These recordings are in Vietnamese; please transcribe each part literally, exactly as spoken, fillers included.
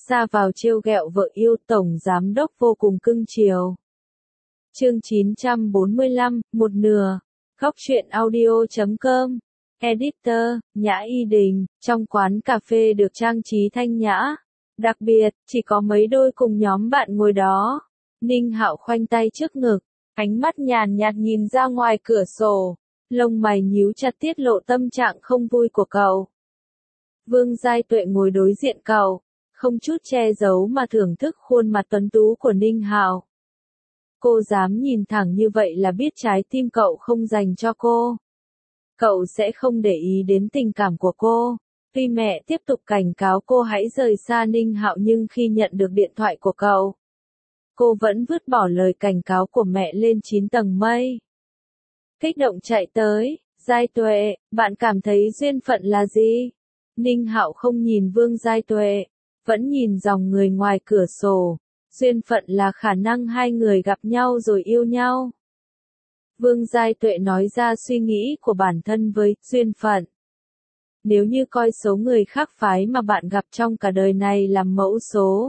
ra vào trêu ghẹo vợ yêu, tổng giám đốc vô cùng cưng chiều. Chương chín trăm bốn mươi lăm, một nửa. Góc truyện audio chấm com. Editor, Nhã Y Đình. Trong quán cà phê được trang trí thanh nhã. Đặc biệt, chỉ có mấy đôi cùng nhóm bạn ngồi đó. Ninh Hạo khoanh tay trước ngực, ánh mắt nhàn nhạt nhìn ra ngoài cửa sổ, lông mày nhíu chặt tiết lộ tâm trạng không vui của cậu. Vương Giai Tuệ ngồi đối diện cậu, không chút che giấu mà thưởng thức khuôn mặt tuấn tú của Ninh Hạo. Cô dám nhìn thẳng như vậy là biết trái tim cậu không dành cho cô. Cậu sẽ không để ý đến tình cảm của cô. Tuy mẹ tiếp tục cảnh cáo cô hãy rời xa Ninh Hạo nhưng khi nhận được điện thoại của cậu, cô vẫn vứt bỏ lời cảnh cáo của mẹ lên chín tầng mây. Kích động chạy tới, Giai Tuệ, bạn cảm thấy duyên phận là gì? Ninh Hạo không nhìn Vương Giai Tuệ, vẫn nhìn dòng người ngoài cửa sổ. Duyên phận là khả năng hai người gặp nhau rồi yêu nhau. Vương Giai Tuệ nói ra suy nghĩ của bản thân với duyên phận. Nếu như coi số người khác phái mà bạn gặp trong cả đời này làm mẫu số,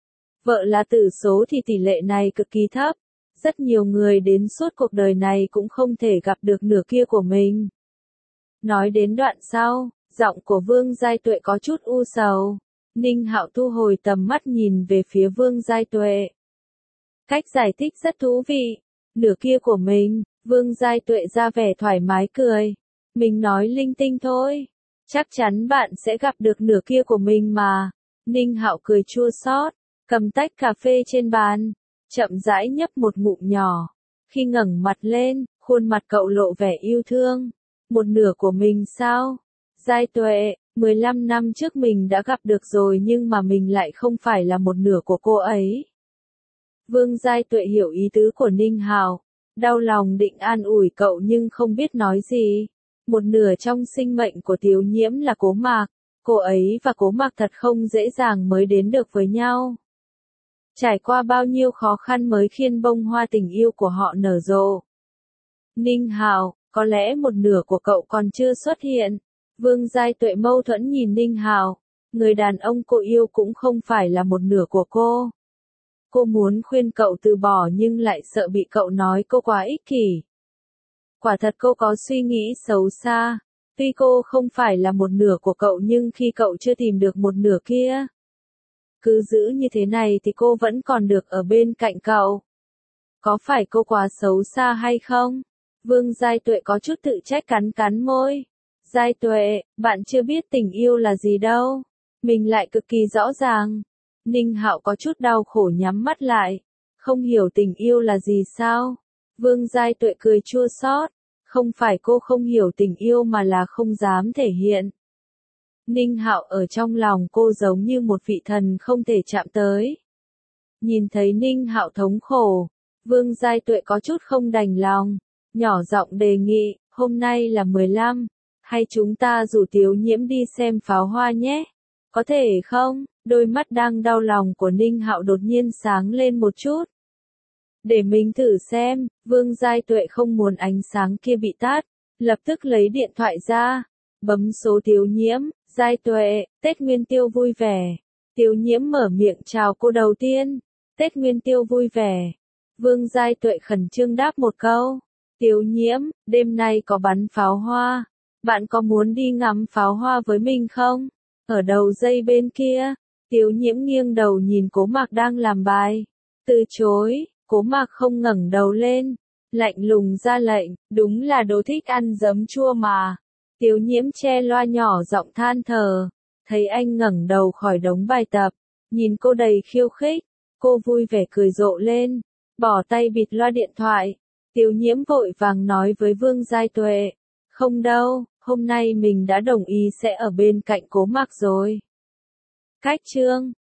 vợ là tử số thì tỷ lệ này cực kỳ thấp. Rất nhiều người đến suốt cuộc đời này cũng không thể gặp được nửa kia của mình. Nói đến đoạn sau, giọng của Vương Giai Tuệ có chút u sầu. Ninh Hạo thu hồi tầm mắt nhìn về phía Vương Giai Tuệ. Cách giải thích rất thú vị. Nửa kia của mình, Vương Giai Tuệ ra vẻ thoải mái cười. Mình nói linh tinh thôi. Chắc chắn bạn sẽ gặp được nửa kia của mình mà. Ninh Hạo cười chua xót, cầm tách cà phê trên bàn, chậm rãi nhấp một ngụm nhỏ. Khi ngẩng mặt lên, khuôn mặt cậu lộ vẻ yêu thương. Một nửa của mình sao? Giai Tuệ, mười lăm năm trước mình đã gặp được rồi nhưng mà mình lại không phải là một nửa của cô ấy. Vương Giai Tuệ hiểu ý tứ của Ninh Hạo, đau lòng định an ủi cậu nhưng không biết nói gì. Một nửa trong sinh mệnh của Tiếu Nhiễm là Cố Mạc, cô ấy và Cố Mạc thật không dễ dàng mới đến được với nhau. Trải qua bao nhiêu khó khăn mới khiến bông hoa tình yêu của họ nở rộ. Ninh Hạo, có lẽ một nửa của cậu còn chưa xuất hiện. Vương Giai Tuệ mâu thuẫn nhìn Ninh Hạo, người đàn ông cô yêu cũng không phải là một nửa của cô. Cô muốn khuyên cậu từ bỏ nhưng lại sợ bị cậu nói cô quá ích kỷ. Quả thật cô có suy nghĩ xấu xa. Tuy cô không phải là một nửa của cậu nhưng khi cậu chưa tìm được một nửa kia, cứ giữ như thế này thì cô vẫn còn được ở bên cạnh cậu. Có phải cô quá xấu xa hay không? Vương Giai Tuệ có chút tự trách cắn cắn môi. Giai Tuệ, bạn chưa biết tình yêu là gì đâu. Mình lại cực kỳ rõ ràng. Ninh Hạo có chút đau khổ nhắm mắt lại. Không hiểu tình yêu là gì sao? Vương Giai Tuệ cười chua xót. Không phải cô không hiểu tình yêu mà là không dám thể hiện. Ninh Hạo ở trong lòng cô giống như một vị thần không thể chạm tới. Nhìn thấy Ninh Hạo thống khổ, Vương Giai Tuệ có chút không đành lòng, nhỏ giọng đề nghị, hôm nay là mười lăm, hay chúng ta rủ Tiếu Nhiễm đi xem pháo hoa nhé? Có thể không? Đôi mắt đang đau lòng của Ninh Hạo đột nhiên sáng lên một chút. Để mình thử xem. Vương Giai Tuệ không muốn ánh sáng kia bị tắt, lập tức lấy điện thoại ra, bấm số Tiếu Nhiễm. Giai Tuệ, Tết Nguyên Tiêu vui vẻ. Tiếu Nhiễm mở miệng chào cô đầu tiên. Tết Nguyên Tiêu vui vẻ. Vương Giai Tuệ khẩn trương đáp một câu. Tiếu Nhiễm, đêm nay có bắn pháo hoa. Bạn có muốn đi ngắm pháo hoa với mình không? Ở đầu dây bên kia, Tiếu Nhiễm nghiêng đầu nhìn Cố Mạc đang làm bài. Từ chối, Cố Mạc không ngẩng đầu lên. Lạnh lùng ra lệnh, đúng là đồ thích ăn giấm chua mà. Tiếu Nhiễm che loa nhỏ giọng than thở. Thấy anh ngẩng đầu khỏi đống bài tập, nhìn cô đầy khiêu khích, cô vui vẻ cười rộ lên, bỏ tay bịt loa điện thoại. Tiếu Nhiễm vội vàng nói với Vương Giai Tuệ, không đâu, hôm nay mình đã đồng ý sẽ ở bên cạnh Cố Mạc rồi. Cách chương